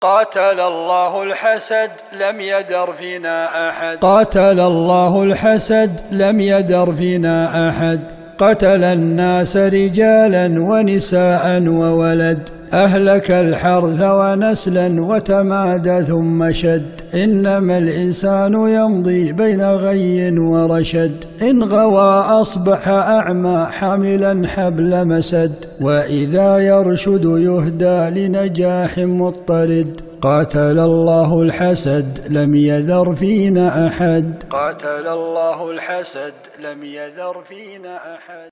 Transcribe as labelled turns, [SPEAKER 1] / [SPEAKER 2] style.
[SPEAKER 1] قاتل الله الحسد لم يدر فينا أحد.
[SPEAKER 2] قاتل الله الحسد لم يدر فينا أحد. قتل الناس رجالا ونساء وولد، أهلك الحرث ونسلا وتمادى ثم شد. إنما الإنسان يمضي بين غي ورشد، إن غوى أصبح أعمى حاملا حبل مسد، وإذا يرشد يهدى لنجاح مضطرد. قاتل الله الحسد لم يذر فينا أحد.
[SPEAKER 1] قاتل الله الحسد لم يذر فينا أحد.